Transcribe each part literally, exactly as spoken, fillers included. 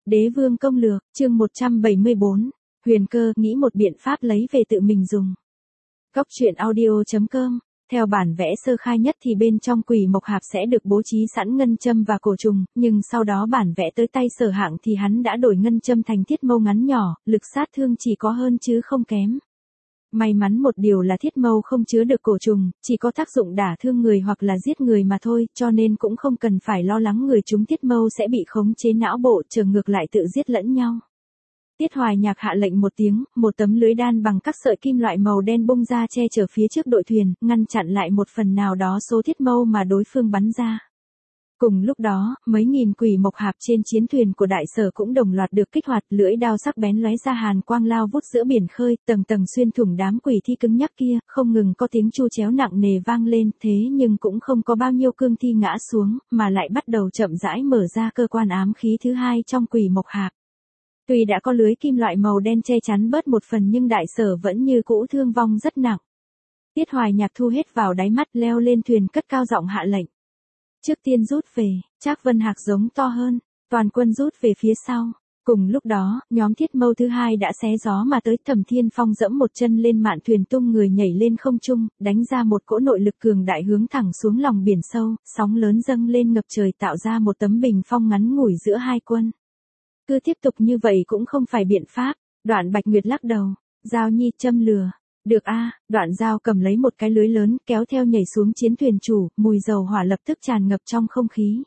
Đế vương công lược, chương một trăm bảy mươi bốn, Huyền Cơ nghĩ một biện pháp lấy về tự mình dùng. Cóc truyện audio chấm com. Theo bản vẽ sơ khai nhất thì bên trong quỷ mộc hạp sẽ được bố trí sẵn ngân châm và cổ trùng, nhưng sau đó bản vẽ tới tay Sở Hạng thì hắn đã đổi ngân châm thành thiết mâu ngắn nhỏ, lực sát thương chỉ có hơn chứ không kém. May mắn một điều là thiết mâu không chứa được cổ trùng, chỉ có tác dụng đả thương người hoặc là giết người mà thôi, cho nên cũng không cần phải lo lắng người trúng thiết mâu sẽ bị khống chế não bộ, trở ngược lại tự giết lẫn nhau. Tiết Hoài Nhạc hạ lệnh một tiếng, một tấm lưới đan bằng các sợi kim loại màu đen bung ra che chở phía trước đội thuyền, ngăn chặn lại một phần nào đó số thiết mâu mà đối phương bắn ra. Cùng lúc đó, mấy nghìn quỷ mộc hạp trên chiến thuyền của đại sở cũng đồng loạt được kích hoạt, lưỡi đao sắc bén lóe ra hàn quang lao vút giữa biển khơi, tầng tầng xuyên thủng đám quỷ thi cứng nhắc kia, không ngừng có tiếng chu chéo nặng nề vang lên, thế nhưng cũng không có bao nhiêu cương thi ngã xuống, mà lại bắt đầu chậm rãi mở ra cơ quan ám khí thứ hai trong quỷ mộc hạp. Tuy đã có lưới kim loại màu đen che chắn bớt một phần nhưng đại sở vẫn như cũ thương vong rất nặng. Tiết Hoài Nhạc thu hết vào đáy mắt, leo lên thuyền cất cao giọng hạ lệnh. Trước tiên rút về, Trác Vân Hạc giống to hơn, toàn quân rút về phía sau. Cùng lúc đó, nhóm thiết mâu thứ hai đã xé gió mà tới, Thẩm Thiên Phong dẫm một chân lên mạn thuyền tung người nhảy lên không trung, đánh ra một cỗ nội lực cường đại hướng thẳng xuống lòng biển sâu, sóng lớn dâng lên ngập trời tạo ra một tấm bình phong ngắn ngủi giữa hai quân. Cứ tiếp tục như vậy cũng không phải biện pháp, Đoạn Bạch Nguyệt lắc đầu, Giao Nhi châm lừa. Được a, à, Đoạn Giao cầm lấy một cái lưới lớn kéo theo nhảy xuống chiến thuyền chủ, mùi dầu hỏa lập tức tràn ngập trong không khí.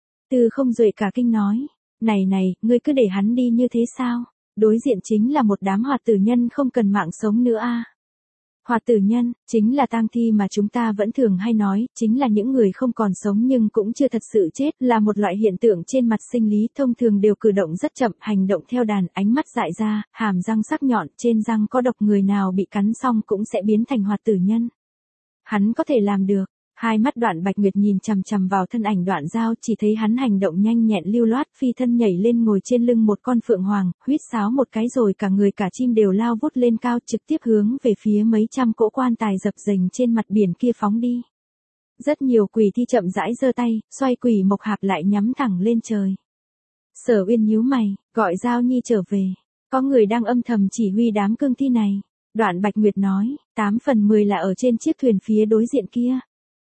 Từ Không Duệ cả kinh nói, này này, ngươi cứ để hắn đi như thế sao? Đối diện chính là một đám hoạt tử nhân không cần mạng sống nữa a. À. Hoạt tử nhân, chính là tang thi mà chúng ta vẫn thường hay nói, chính là những người không còn sống nhưng cũng chưa thật sự chết, là một loại hiện tượng trên mặt sinh lý, thông thường đều cử động rất chậm, hành động theo đàn, ánh mắt dại ra, hàm răng sắc nhọn, trên răng có độc, người nào bị cắn xong cũng sẽ biến thành hoạt tử nhân. Hắn có thể làm được. Hai mắt Đoạn Bạch Nguyệt nhìn chằm chằm vào thân ảnh Đoạn Giao, chỉ thấy hắn hành động nhanh nhẹn lưu loát, phi thân nhảy lên ngồi trên lưng một con phượng hoàng, huýt sáo một cái rồi cả người cả chim đều lao vút lên cao, trực tiếp hướng về phía mấy trăm cỗ quan tài dập dềnh trên mặt biển kia phóng đi. Rất nhiều quỷ thi chậm rãi giơ tay, xoay quỷ mộc hạp lại nhắm thẳng lên trời. Sở Uyên nhíu mày, gọi Giao Nhi trở về. Có người đang âm thầm chỉ huy đám cương thi này. Đoạn Bạch Nguyệt nói, tám phần mười là ở trên chiếc thuyền phía đối diện kia.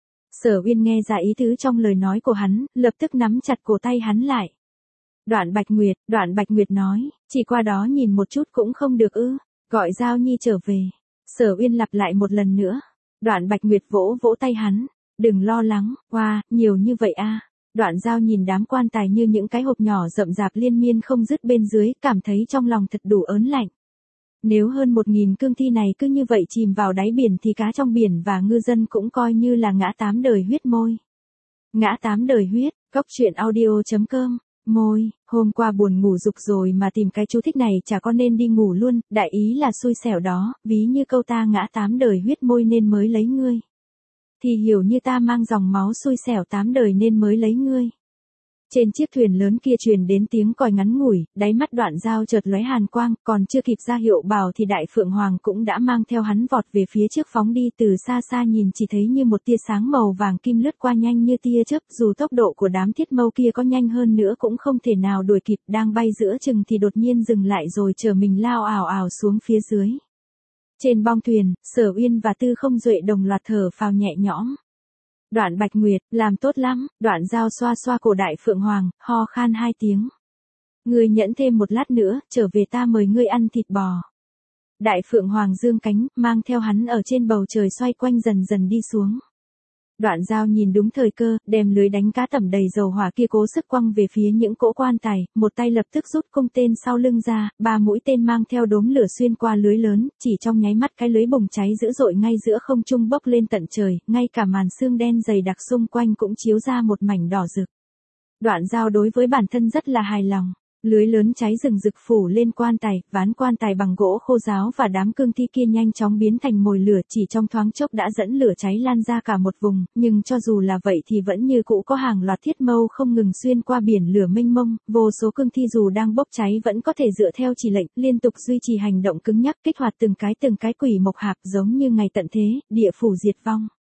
Sở Uyên nghe ra ý tứ trong lời nói của hắn, lập tức nắm chặt cổ tay hắn lại. Đoạn Bạch Nguyệt, Đoạn Bạch Nguyệt nói, chỉ qua đó nhìn một chút cũng không được ư, gọi Giao Nhi trở về. Sở Uyên lặp lại một lần nữa. Đoạn Bạch Nguyệt vỗ vỗ tay hắn, đừng lo lắng, wow, nhiều như vậy a. À. Đoạn Giao nhìn đám quan tài như những cái hộp nhỏ rậm rạp liên miên không dứt bên dưới, cảm thấy trong lòng thật đủ ớn lạnh. Nếu hơn một nghìn cương thi này cứ như vậy chìm vào đáy biển thì cá trong biển và ngư dân cũng coi như là ngã tám đời huyết môi. Ngã tám đời huyết, cóc truyện audio chấm com, môi, hôm qua buồn ngủ rục rồi mà tìm cái chú thích này chả có nên đi ngủ luôn, đại ý là xui xẻo đó, ví như câu ta ngã tám đời huyết môi nên mới lấy ngươi. Thì hiểu như ta mang dòng máu xui xẻo tám đời nên mới lấy ngươi. Trên chiếc thuyền lớn kia truyền đến tiếng còi ngắn ngủi, đáy mắt Đoạn Giao chợt lóe hàn quang, còn chưa kịp ra hiệu bảo thì Đại Phượng Hoàng cũng đã mang theo hắn vọt về phía trước phóng đi, từ xa xa nhìn chỉ thấy như một tia sáng màu vàng kim lướt qua nhanh như tia chớp, dù tốc độ của đám thiết mâu kia có nhanh hơn nữa cũng không thể nào đuổi kịp, đang bay giữa chừng thì đột nhiên dừng lại rồi chờ mình lao ảo ảo xuống phía dưới. Trên bong thuyền, Sở Uyên và Tư Không Duệ đồng loạt thở phào nhẹ nhõm. Đoạn Bạch Nguyệt, làm tốt lắm, Đoạn Giao xoa xoa cổ Đại Phượng Hoàng, ho khan hai tiếng. Ngươi nhẫn thêm một lát nữa, trở về ta mời ngươi ăn thịt bò. Đại Phượng Hoàng dương cánh, mang theo hắn ở trên bầu trời xoay quanh dần dần đi xuống. Đoạn Giao nhìn đúng thời cơ, đem lưới đánh cá tẩm đầy dầu hỏa kia cố sức quăng về phía những cỗ quan tài, một tay lập tức rút cung tên sau lưng ra, ba mũi tên mang theo đốm lửa xuyên qua lưới lớn, chỉ trong nháy mắt cái lưới bùng cháy dữ dội ngay giữa không trung bốc lên tận trời, ngay cả màn sương đen dày đặc xung quanh cũng chiếu ra một mảnh đỏ rực. Đoạn Giao đối với bản thân rất là hài lòng. Lưới lớn cháy rừng rực phủ lên quan tài, ván quan tài bằng gỗ khô ráo và đám cương thi kia nhanh chóng biến thành mồi lửa, chỉ trong thoáng chốc đã dẫn lửa cháy lan ra cả một vùng, nhưng cho dù là vậy thì vẫn như cũ có hàng loạt thiết mâu không ngừng xuyên qua biển lửa mênh mông, vô số cương thi dù đang bốc cháy vẫn có thể dựa theo chỉ lệnh, liên tục duy trì hành động cứng nhắc kích hoạt từng cái từng cái quỷ mộc hạp giống như ngày tận thế, địa phủ diệt vong.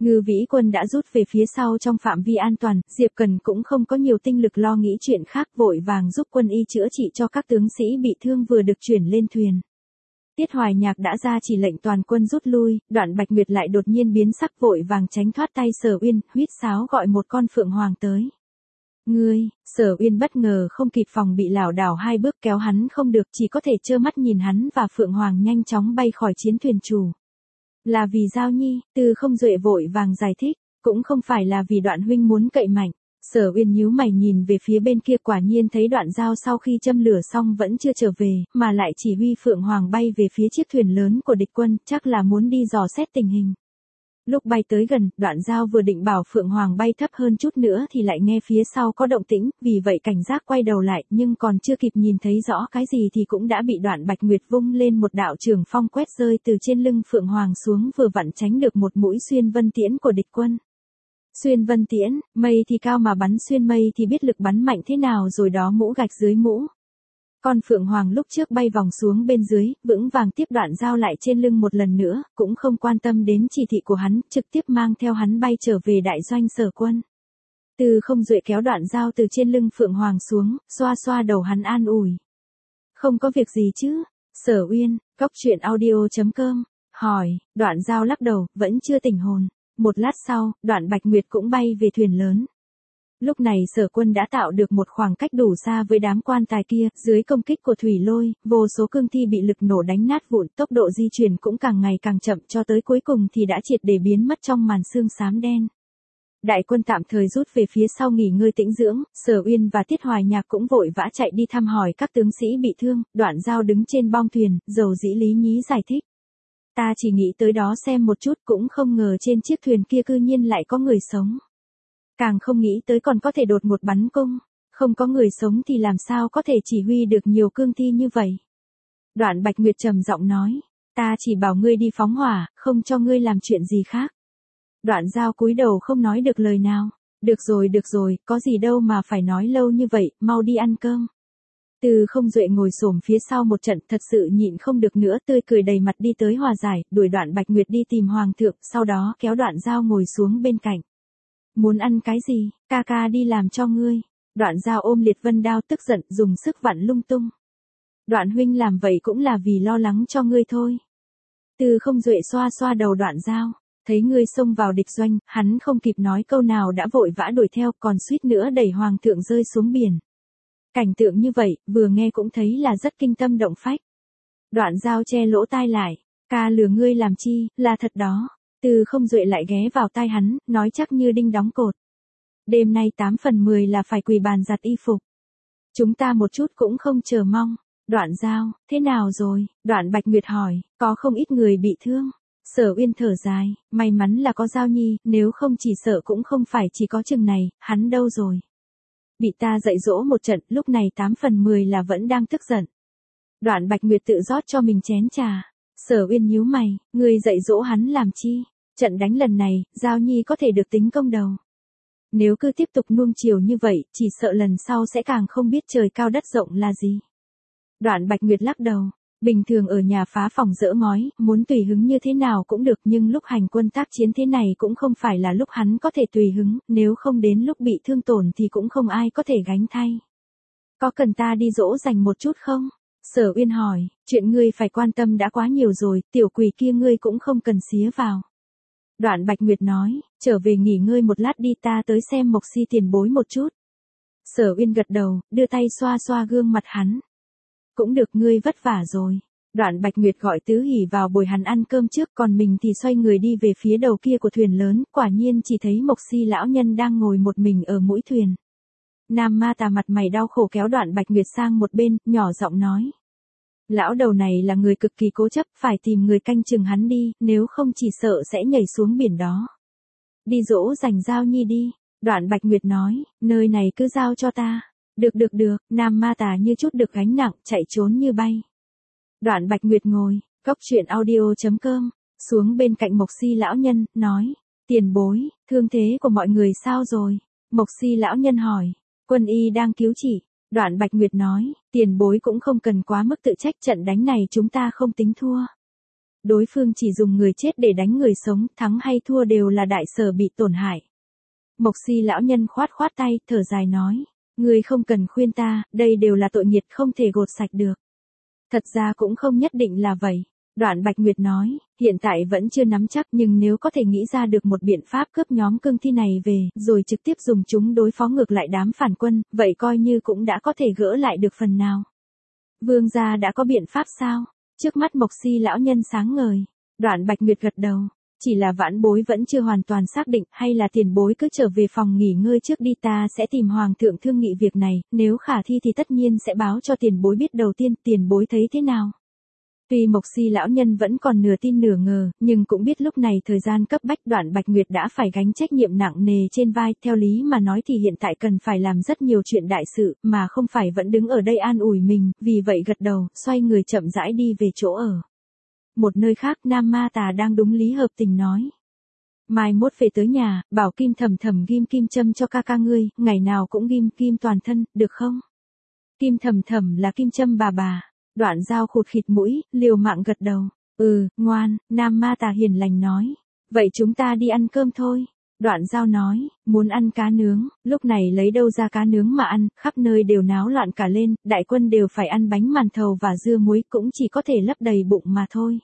Ngư Vĩ Quân đã rút về phía sau trong phạm vi an toàn, Diệp Cần cũng không có nhiều tinh lực lo nghĩ chuyện khác, vội vàng giúp quân y chữa trị cho các tướng sĩ bị thương vừa được chuyển lên thuyền. Tiết Hoài Nhạc đã ra chỉ lệnh toàn quân rút lui, Đoạn Bạch Nguyệt lại đột nhiên biến sắc, vội vàng tránh thoát tay Sở Uyên, huýt sáo gọi một con phượng hoàng tới. Ngươi, Sở Uyên bất ngờ không kịp phòng bị lảo đảo hai bước, kéo hắn không được, chỉ có thể trơ mắt nhìn hắn và phượng hoàng nhanh chóng bay khỏi chiến thuyền chủ. Là vì Giao Nhi, Từ Không Duệ vội vàng giải thích, cũng không phải là vì Đoạn huynh muốn cậy mạnh. Sở Uyên nhíu mày nhìn về phía bên kia, quả nhiên thấy Đoạn Giao sau khi châm lửa xong vẫn chưa trở về, mà lại chỉ huy phượng hoàng bay về phía chiếc thuyền lớn của địch quân, chắc là muốn đi dò xét tình hình. Lúc bay tới gần, Đoạn Giao vừa định bảo phượng hoàng bay thấp hơn chút nữa thì lại nghe phía sau có động tĩnh, vì vậy cảnh giác quay đầu lại, nhưng còn chưa kịp nhìn thấy rõ cái gì thì cũng đã bị Đoạn Bạch Nguyệt vung lên một đạo trường phong quét rơi từ trên lưng phượng hoàng xuống, vừa vặn tránh được một mũi xuyên vân tiễn của địch quân. Xuyên vân tiễn, mây thì cao mà bắn xuyên mây thì biết lực bắn mạnh thế nào rồi đó, mũ gạch dưới mũ. Con phượng hoàng lúc trước bay vòng xuống bên dưới, vững vàng tiếp Đoạn Giao lại trên lưng một lần nữa, cũng không quan tâm đến chỉ thị của hắn, trực tiếp mang theo hắn bay trở về đại doanh Sở quân. Từ Không Duệ kéo Đoạn Giao từ trên lưng phượng hoàng xuống, xoa xoa đầu hắn an ủi. Không có việc gì chứ? Sở Uyên, Cóc Truyện Audio chấm com, hỏi. Đoạn Giao lắc đầu, vẫn chưa tỉnh hồn. Một lát sau, Đoạn Bạch Nguyệt cũng bay về thuyền lớn. Lúc này Sở quân đã tạo được một khoảng cách đủ xa với đám quan tài kia, dưới công kích của thủy lôi, vô số cương thi bị lực nổ đánh nát vụn, tốc độ di chuyển cũng càng ngày càng chậm, cho tới cuối cùng thì đã triệt để biến mất trong màn sương xám đen. Đại quân tạm thời rút về phía sau nghỉ ngơi tĩnh dưỡng, Sở Uyên và Tiết Hoài Nhạc cũng vội vã chạy đi thăm hỏi các tướng sĩ bị thương. Đoạn Giao đứng trên bong thuyền, dầu dĩ lý nhí giải thích. Ta chỉ nghĩ tới đó xem một chút, cũng không ngờ trên chiếc thuyền kia cư nhiên lại có người sống. Càng không nghĩ tới còn có thể đột một bắn cung, không có người sống thì làm sao có thể chỉ huy được nhiều cương thi như vậy. Đoạn Bạch Nguyệt trầm giọng nói, ta chỉ bảo ngươi đi phóng hỏa, không cho ngươi làm chuyện gì khác. Đoạn Giao cúi đầu không nói được lời nào. Được rồi được rồi, có gì đâu mà phải nói lâu như vậy, mau đi ăn cơm. Từ Không Duệ ngồi xổm phía sau một trận, thật sự nhịn không được nữa, tươi cười đầy mặt đi tới hòa giải, đuổi Đoạn Bạch Nguyệt đi tìm hoàng thượng, sau đó kéo Đoạn Giao ngồi xuống bên cạnh. Muốn ăn cái gì, ca ca đi làm cho ngươi. Đoạn Giao ôm liệt vân đao tức giận, dùng sức vặn lung tung. Đoạn huynh làm vậy cũng là vì lo lắng cho ngươi thôi. Từ Không Duệ xoa xoa đầu Đoạn Giao, thấy ngươi xông vào địch doanh, hắn không kịp nói câu nào đã vội vã đuổi theo, còn suýt nữa đẩy hoàng thượng rơi xuống biển. Cảnh tượng như vậy, vừa nghe cũng thấy là rất kinh tâm động phách. Đoạn Giao che lỗ tai lại, ca lừa ngươi làm chi, là thật đó. Từ Không Duệ lại ghé vào tai hắn, nói chắc như đinh đóng cột. Đêm nay tám phần mười là phải quỳ bàn giặt y phục. Chúng ta một chút cũng không chờ mong. Đoạn Giao, thế nào rồi? Đoạn Bạch Nguyệt hỏi, có không ít người bị thương. Sở Uyên thở dài, may mắn là có Giao Nhi, nếu không chỉ sợ cũng không phải chỉ có chừng này, hắn đâu rồi? Bị ta dạy dỗ một trận, lúc này tám phần mười là vẫn đang tức giận. Đoạn Bạch Nguyệt tự rót cho mình chén trà. Sở Uyên nhíu mày, người dạy dỗ hắn làm chi? Trận đánh lần này, Giao Nhi có thể được tính công đầu. Nếu cứ tiếp tục nuông chiều như vậy, chỉ sợ lần sau sẽ càng không biết trời cao đất rộng là gì. Đoạn Bạch Nguyệt lắc đầu, bình thường ở nhà phá phòng dỡ ngói, muốn tùy hứng như thế nào cũng được, nhưng lúc hành quân tác chiến thế này cũng không phải là lúc hắn có thể tùy hứng, nếu không đến lúc bị thương tổn thì cũng không ai có thể gánh thay. Có cần ta đi dỗ dành một chút không? Sở Uyên hỏi, chuyện ngươi phải quan tâm đã quá nhiều rồi, tiểu quỷ kia ngươi cũng không cần xía vào. Đoạn Bạch Nguyệt nói, trở về nghỉ ngơi một lát đi, ta tới xem Mộc Si tiền bối một chút. Sở Uyên gật đầu, đưa tay xoa xoa gương mặt hắn. Cũng được, ngươi vất vả rồi. Đoạn Bạch Nguyệt gọi Tứ Hỷ vào bồi hắn ăn cơm trước, còn mình thì xoay người đi về phía đầu kia của thuyền lớn, quả nhiên chỉ thấy Mộc Si lão nhân đang ngồi một mình ở mũi thuyền. Nam Ma Tà mặt mày đau khổ kéo Đoạn Bạch Nguyệt sang một bên, nhỏ giọng nói. Lão đầu này là người cực kỳ cố chấp, phải tìm người canh chừng hắn đi, nếu không chỉ sợ sẽ nhảy xuống biển đó. Đi dỗ dành Giao Nhi đi. Đoạn Bạch Nguyệt nói, nơi này cứ giao cho ta. Được được được, Nam Ma Tà như chút được gánh nặng, chạy trốn như bay. Đoạn Bạch Nguyệt ngồi, Cóc Truyện Audio chấm com, xuống bên cạnh Mộc Si lão nhân, nói, tiền bối, thương thế của mọi người sao rồi? Mộc Si lão nhân hỏi, quân y đang cứu trị. Đoạn Bạch Nguyệt nói, tiền bối cũng không cần quá mức tự trách, trận đánh này chúng ta không tính thua. đối phương chỉ dùng người chết để đánh người sống, thắng hay thua đều là đại sở bị tổn hại. Mộc Si lão nhân khoát khoát tay, thở dài nói, ngươi không cần khuyên ta, đây đều là tội nghiệt không thể gột sạch được. Thật ra cũng không nhất định là vậy. Đoạn Bạch Nguyệt nói, hiện tại vẫn chưa nắm chắc nhưng nếu có thể nghĩ ra được một biện pháp cướp nhóm cương thi này về, rồi trực tiếp dùng chúng đối phó ngược lại đám phản quân, vậy coi như cũng đã có thể gỡ lại được phần nào. Vương gia đã có biện pháp sao? Trước mắt Mộc Si lão nhân sáng ngời. Đoạn Bạch Nguyệt gật đầu. Chỉ là vãn bối vẫn chưa hoàn toàn xác định, hay là tiền bối cứ trở về phòng nghỉ ngơi trước đi, ta sẽ tìm hoàng thượng thương nghị việc này, nếu khả thi thì tất nhiên sẽ báo cho tiền bối biết đầu tiên, tiền bối thấy thế nào. Tuy Mộc Si lão nhân vẫn còn nửa tin nửa ngờ, nhưng cũng biết lúc này thời gian cấp bách, Đoạn Bạch Nguyệt đã phải gánh trách nhiệm nặng nề trên vai, theo lý mà nói thì hiện tại cần phải làm rất nhiều chuyện đại sự, mà không phải vẫn đứng ở đây an ủi mình, vì vậy gật đầu, xoay người chậm rãi đi về chỗ ở. Một nơi khác, Nam Ma Tà đang đúng lý hợp tình nói. Mai mốt về tới nhà, bảo Kim Thầm Thầm ghim kim châm cho ca ca ngươi, ngày nào cũng ghim kim toàn thân, được không? Kim Thầm Thầm là kim châm bà bà. Đoạn Dao khụt khịt mũi, liều mạng gật đầu. Ừ, ngoan, Nam Ma Tà hiền lành nói. Vậy chúng ta đi ăn cơm thôi. Đoạn Dao nói, muốn ăn cá nướng, lúc này lấy đâu ra cá nướng mà ăn, khắp nơi đều náo loạn cả lên, đại quân đều phải ăn bánh màn thầu và dưa muối, cũng chỉ có thể lấp đầy bụng mà thôi.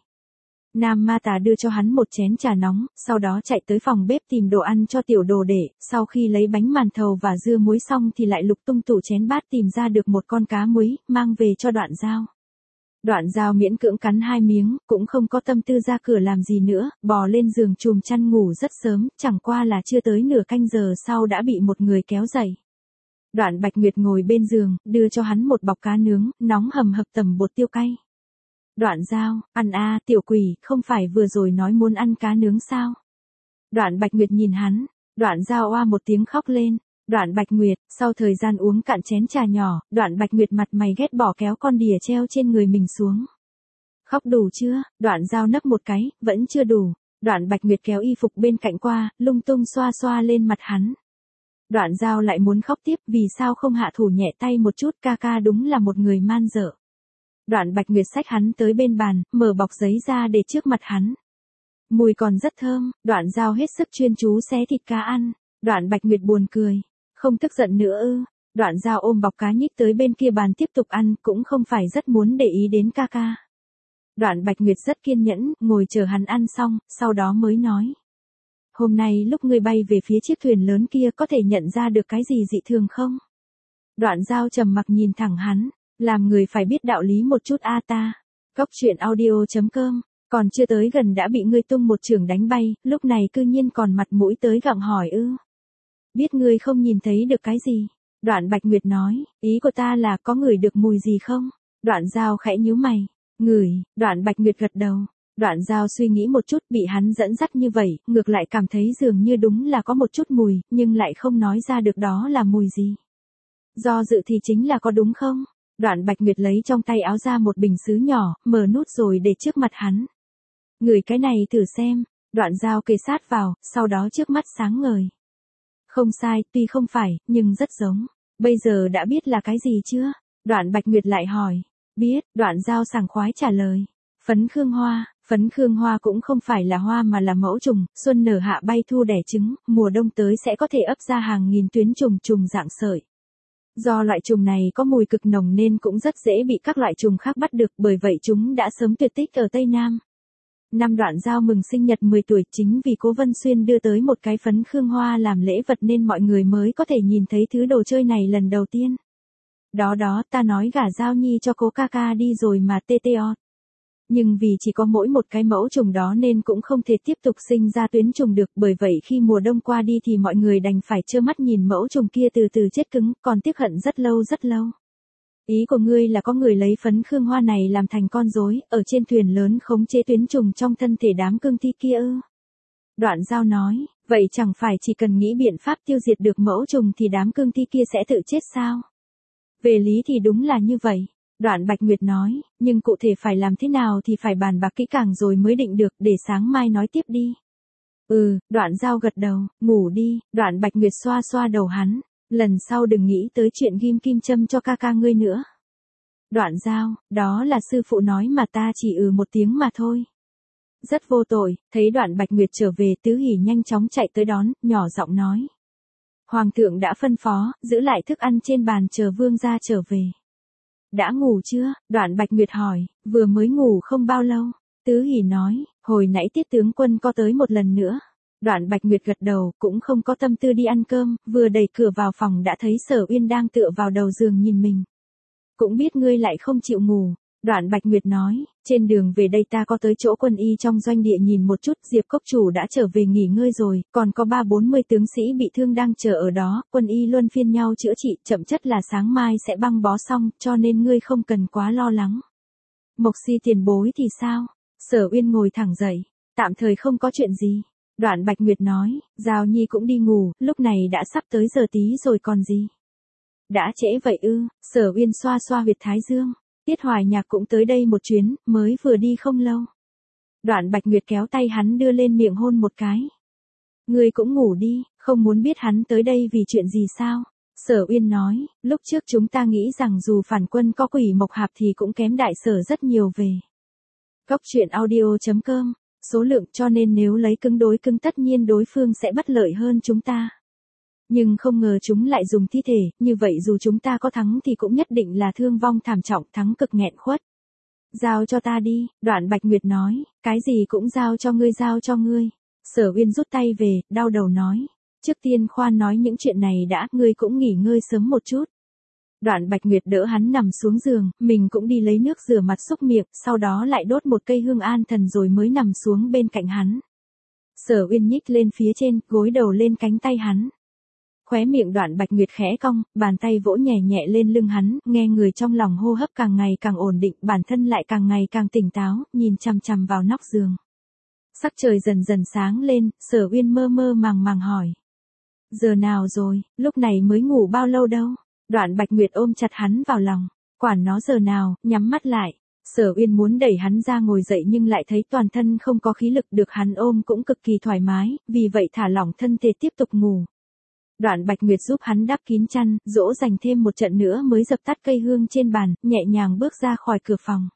Nam Ma Tà đưa cho hắn một chén trà nóng, sau đó chạy tới phòng bếp tìm đồ ăn cho tiểu đồ đệ, sau khi lấy bánh màn thầu và dưa muối xong thì lại lục tung tủ chén bát tìm ra được một con cá muối, mang về cho Đoạn Dao. Đoạn Dao miễn cưỡng cắn hai miếng, cũng không có tâm tư ra cửa làm gì nữa, bò lên giường chùm chăn ngủ rất sớm, chẳng qua là chưa tới nửa canh giờ sau đã bị một người kéo dậy. Đoạn Bạch Nguyệt ngồi bên giường, đưa cho hắn một bọc cá nướng, nóng hầm hập tầm bột tiêu cay. Đoạn Dao, ăn a, tiểu quỷ, không phải vừa rồi nói muốn ăn cá nướng sao? Đoạn Bạch Nguyệt nhìn hắn, Đoạn Dao oa một tiếng khóc lên. Đoạn Bạch Nguyệt, sau thời gian uống cạn chén trà nhỏ, Đoạn Bạch Nguyệt mặt mày ghét bỏ kéo con đỉa treo trên người mình xuống. Khóc đủ chưa? Đoạn Dao nấc một cái, vẫn chưa đủ. Đoạn Bạch Nguyệt kéo y phục bên cạnh qua, lung tung xoa xoa lên mặt hắn. Đoạn Dao lại muốn khóc tiếp, vì sao không hạ thủ nhẹ tay một chút, ca ca đúng là một người man dợ. Đoạn Bạch Nguyệt xách hắn tới bên bàn, mở bọc giấy ra để trước mặt hắn. Mùi còn rất thơm, Đoạn Dao hết sức chuyên chú xé thịt cá ăn. Đoạn Bạch Nguyệt buồn cười. Không tức giận nữa ư? Đoạn Dao ôm bọc cá nhích tới bên kia bàn tiếp tục ăn, cũng không phải rất muốn để ý đến ca ca. Đoạn Bạch Nguyệt rất kiên nhẫn, ngồi chờ hắn ăn xong, sau đó mới nói. Hôm nay lúc ngươi bay về phía chiếc thuyền lớn kia có thể nhận ra được cái gì dị thường không? Đoạn Dao trầm mặc nhìn thẳng hắn, làm người phải biết đạo lý một chút a ta. Cóc truyện audio chấm com, còn chưa tới gần đã bị ngươi tung một chưởng đánh bay, lúc này cư nhiên còn mặt mũi tới gặng hỏi ư. Biết ngươi không nhìn thấy được cái gì? Đoạn Bạch Nguyệt nói, ý của ta là có ngửi được mùi gì không? Đoạn Dao khẽ nhíu mày, ngửi, Đoạn Bạch Nguyệt gật đầu. Đoạn Dao suy nghĩ một chút, bị hắn dẫn dắt như vậy, ngược lại cảm thấy dường như đúng là có một chút mùi, nhưng lại không nói ra được đó là mùi gì. Do dự thì chính là có đúng không? Đoạn Bạch Nguyệt lấy trong tay áo ra một bình sứ nhỏ, mở nút rồi để trước mặt hắn. Ngửi cái này thử xem. Đoạn Dao kề sát vào, sau đó trước mắt sáng ngời. Không sai, tuy không phải, nhưng rất giống. Bây giờ đã biết là cái gì chưa? Đoạn Bạch Nguyệt lại hỏi. Biết, Đoạn Dao sảng khoái trả lời. Phấn khương hoa, phấn khương hoa cũng không phải là hoa mà là mẫu trùng, xuân nở hạ bay thu đẻ trứng, mùa đông tới sẽ có thể ấp ra hàng nghìn tuyến trùng trùng dạng sợi. Do loại trùng này có mùi cực nồng nên cũng rất dễ bị các loại trùng khác bắt được, bởi vậy chúng đã sớm tuyệt tích ở Tây Nam. Năm Đoạn Dao mừng sinh nhật mười tuổi, chính vì Cố Vân Xuyên đưa tới một cái phấn khương hoa làm lễ vật nên mọi người mới có thể nhìn thấy thứ đồ chơi này lần đầu tiên. Đó đó, ta nói gả Dao Nhi cho Cố ca ca đi rồi mà tê tê o. Nhưng vì chỉ có mỗi một cái mẫu trùng đó nên cũng không thể tiếp tục sinh ra tuyến trùng được, bởi vậy khi mùa đông qua đi thì mọi người đành phải trơ mắt nhìn mẫu trùng kia từ từ chết cứng, còn tiếc hận rất lâu rất lâu. Ý của ngươi là có người lấy phấn khương hoa này làm thành con rối, ở trên thuyền lớn khống chế tuyến trùng trong thân thể đám cương thi kia ư? Đoạn Dao nói, vậy chẳng phải chỉ cần nghĩ biện pháp tiêu diệt được mẫu trùng thì đám cương thi kia sẽ tự chết sao? Về lý thì đúng là như vậy. Đoạn Bạch Nguyệt nói, nhưng cụ thể phải làm thế nào thì phải bàn bạc kỹ càng rồi mới định được, để sáng mai nói tiếp đi. Ừ, Đoạn Dao gật đầu, ngủ đi. Đoạn Bạch Nguyệt xoa xoa đầu hắn, lần sau đừng nghĩ tới chuyện ghim kim châm cho ca ca ngươi nữa. Đoạn Dao, đó là sư phụ nói mà ta chỉ ừ một tiếng mà thôi. rất vô tội. Thấy Đoạn Bạch Nguyệt trở về, Tứ Hỷ nhanh chóng chạy tới đón, nhỏ giọng nói. Hoàng thượng đã phân phó, giữ lại thức ăn trên bàn chờ vương gia trở về. Đã ngủ chưa? Đoạn Bạch Nguyệt hỏi, vừa mới ngủ không bao lâu. Tứ Hỷ nói, hồi nãy Tiết tướng quân có tới một lần nữa. Đoạn Bạch Nguyệt gật đầu, cũng không có tâm tư đi ăn cơm, vừa đẩy cửa vào phòng đã thấy Sở Uyên đang tựa vào đầu giường nhìn mình. Cũng biết ngươi lại không chịu ngủ. Đoạn Bạch Nguyệt nói, trên đường về đây ta có tới chỗ quân y trong doanh địa nhìn một chút, Diệp Cốc chủ đã trở về nghỉ ngơi rồi, còn có ba bốn mươi tướng sĩ bị thương đang chờ ở đó, quân y luân phiên nhau chữa trị, chậm chất là sáng mai sẽ băng bó xong, cho nên ngươi không cần quá lo lắng. Mộc Si tiền bối thì sao? Sở Uyên ngồi thẳng dậy, tạm thời không có chuyện gì. Đoạn Bạch Nguyệt nói, Giao Nhi cũng đi ngủ, lúc này đã sắp tới giờ tí rồi còn gì. Đã trễ vậy ư? Sở Uyên xoa xoa huyệt thái dương. Tiết Hoài Nhạc cũng tới đây một chuyến, mới vừa đi không lâu. Đoạn Bạch Nguyệt kéo tay hắn đưa lên miệng hôn một cái. Ngươi cũng ngủ đi, không muốn biết hắn tới đây vì chuyện gì sao? Sở Uyên nói, lúc trước chúng ta nghĩ rằng dù phản quân có Quỷ Mộc Hạp thì cũng kém Đại Sở rất nhiều về. Cốc truyện audio chấm com, số lượng, cho nên nếu lấy cứng đối cứng tất nhiên đối phương sẽ bất lợi hơn chúng ta. Nhưng không ngờ chúng lại dùng thi thể, như vậy dù chúng ta có thắng thì cũng nhất định là thương vong thảm trọng, thắng cực nghẹn khuất. Giao cho ta đi, Đoạn Bạch Nguyệt nói, cái gì cũng giao cho ngươi giao cho ngươi. Sở Uyên rút tay về, đau đầu nói, trước tiên khoan nói những chuyện này đã, ngươi cũng nghỉ ngơi sớm một chút. Đoạn Bạch Nguyệt đỡ hắn nằm xuống giường, mình cũng đi lấy nước rửa mặt xúc miệng, sau đó lại đốt một cây hương an thần rồi mới nằm xuống bên cạnh hắn. Sở Uyên nhích lên phía trên, gối đầu lên cánh tay hắn. Khóe miệng Đoạn Bạch Nguyệt khẽ cong, bàn tay vỗ nhẹ nhẹ lên lưng hắn, nghe người trong lòng hô hấp càng ngày càng ổn định, bản thân lại càng ngày càng tỉnh táo, nhìn chằm chằm vào nóc giường. Sắc trời dần dần sáng lên, Sở Uyên mơ mơ màng màng hỏi. Giờ nào rồi, lúc này mới ngủ bao lâu đâu? Đoạn Bạch Nguyệt ôm chặt hắn vào lòng, quản nó giờ nào, nhắm mắt lại. Sở Uyên muốn đẩy hắn ra ngồi dậy nhưng lại thấy toàn thân không có khí lực, được hắn ôm cũng cực kỳ thoải mái, vì vậy thả lỏng thân thể tiếp tục ngủ. Đoạn Bạch Nguyệt giúp hắn đắp kín chăn, dỗ dành thêm một trận nữa mới dập tắt cây hương trên bàn, nhẹ nhàng bước ra khỏi cửa phòng.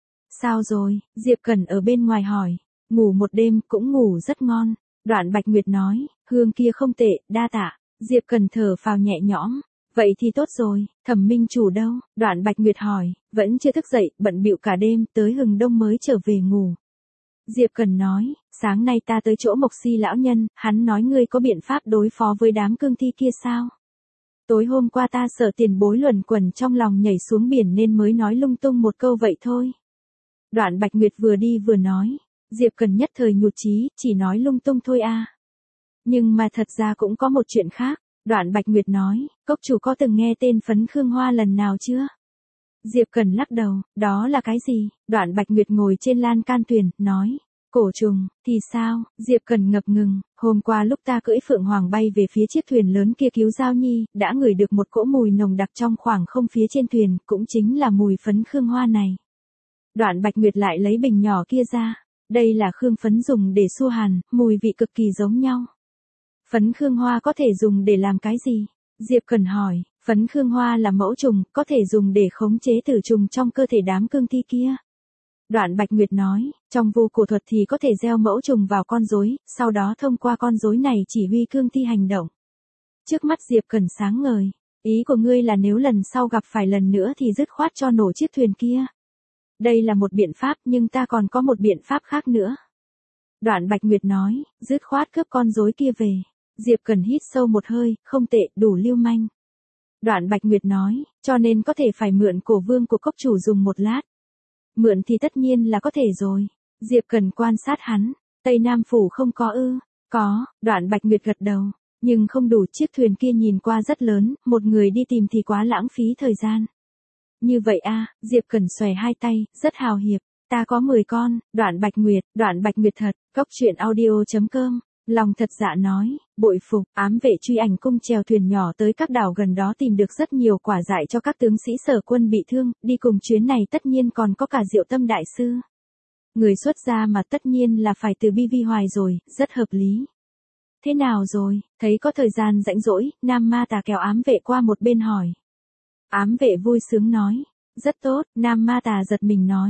Sao rồi? Diệp Cẩn ở bên ngoài hỏi. Ngủ một đêm, cũng ngủ rất ngon. Đoạn Bạch Nguyệt nói, hương kia không tệ, đa tạ. Diệp Cẩn thở phào nhẹ nhõm. Vậy thì tốt rồi, Thẩm Minh chủ đâu? Đoạn Bạch Nguyệt hỏi, vẫn chưa thức dậy, bận bịu cả đêm, tới hừng đông mới trở về ngủ. Diệp Cẩn nói, sáng nay ta tới chỗ Mộc Si lão nhân, hắn nói ngươi có biện pháp đối phó với đám cương thi kia sao? Tối hôm qua ta sợ tiền bối luẩn quẩn trong lòng nhảy xuống biển nên mới nói lung tung một câu vậy thôi. Đoạn Bạch Nguyệt vừa đi vừa nói, Diệp Cẩn nhất thời nhụt chí, chỉ nói lung tung thôi à. Nhưng mà thật ra cũng có một chuyện khác. Đoạn Bạch Nguyệt nói, cốc chủ có từng nghe tên phấn khương hoa lần nào chưa? Diệp Cẩn lắc đầu, đó là cái gì? Đoạn Bạch Nguyệt ngồi trên lan can thuyền, nói, cổ trùng, thì sao? Diệp Cẩn ngập ngừng, hôm qua lúc ta cưỡi Phượng Hoàng bay về phía chiếc thuyền lớn kia cứu Giao Nhi, đã ngửi được một cỗ mùi nồng đặc trong khoảng không phía trên thuyền, cũng chính là mùi phấn khương hoa này. Đoạn Bạch Nguyệt lại lấy bình nhỏ kia ra, đây là khương phấn dùng để xua hàn, mùi vị cực kỳ giống nhau. Phấn khương hoa có thể dùng để làm cái gì? Diệp Cẩn hỏi, phấn khương hoa là mẫu trùng, có thể dùng để khống chế tử trùng trong cơ thể đám cương thi kia. Đoạn Bạch Nguyệt nói, trong vô cổ thuật thì có thể gieo mẫu trùng vào con rối, sau đó thông qua con rối này chỉ huy cương thi hành động. Trước mắt Diệp Cẩn sáng ngời, ý của ngươi là nếu lần sau gặp phải lần nữa thì dứt khoát cho nổ chiếc thuyền kia. Đây là một biện pháp nhưng ta còn có một biện pháp khác nữa. Đoạn Bạch Nguyệt nói, dứt khoát cướp con rối kia về. Diệp Cẩn hít sâu một hơi, không tệ, đủ lưu manh. Đoạn Bạch Nguyệt nói, cho nên có thể phải mượn cổ vương của cốc chủ dùng một lát. Mượn thì tất nhiên là có thể rồi. Diệp Cẩn quan sát hắn, Tây Nam Phủ không có ư? Có, Đoạn Bạch Nguyệt gật đầu, nhưng không đủ, chiếc thuyền kia nhìn qua rất lớn, một người đi tìm thì quá lãng phí thời gian. Như vậy a, Diệp Cẩn xòe hai tay, rất hào hiệp, ta có mười con. Đoạn Bạch Nguyệt, Đoạn Bạch Nguyệt thật, cốc truyện audio chấm com. Lòng thật dạ nói, bội phục, ám vệ truy ảnh cung chèo thuyền nhỏ tới các đảo gần đó tìm được rất nhiều quả dại cho các tướng sĩ Sở quân bị thương, đi cùng chuyến này tất nhiên còn có cả Diệu Tâm đại sư. Người xuất gia mà tất nhiên là phải từ Bi Vi Hoài rồi, rất hợp lý. Thế nào rồi, thấy có thời gian rảnh rỗi, Nam Ma Tà kéo ám vệ qua một bên hỏi. Ám vệ vui sướng nói, rất tốt. Nam Ma Tà giật mình nói,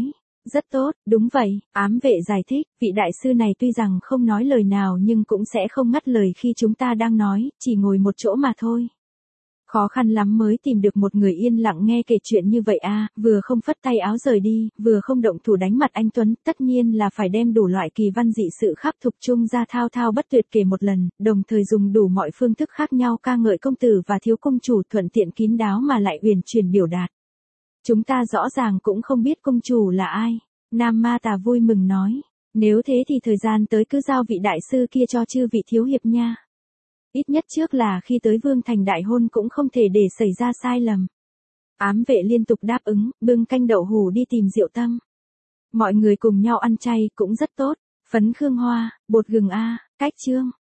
Rất tốt, đúng vậy, ám vệ giải thích, vị đại sư này tuy rằng không nói lời nào nhưng cũng sẽ không ngắt lời khi chúng ta đang nói, chỉ ngồi một chỗ mà thôi. Khó khăn lắm mới tìm được một người yên lặng nghe kể chuyện như vậy a, vừa không phất tay áo rời đi, vừa không động thủ đánh mặt anh Tuấn, tất nhiên là phải đem đủ loại kỳ văn dị sự khắp thục trung ra thao thao bất tuyệt kể một lần, đồng thời dùng đủ mọi phương thức khác nhau ca ngợi công tử và thiếu công chủ, thuận tiện kín đáo mà lại uyển chuyển biểu đạt. Chúng ta rõ ràng cũng không biết công chủ là ai. Nam Ma Tà vui mừng nói, nếu thế thì thời gian tới cứ giao vị đại sư kia cho chư vị thiếu hiệp nha. Ít nhất trước là khi tới Vương Thành đại hôn cũng không thể để xảy ra sai lầm. Ám vệ liên tục đáp ứng, bưng canh đậu hủ đi tìm Diệu Tâm. Mọi người cùng nhau ăn chay cũng rất tốt, phấn khương hoa, bột gừng a, cách chương.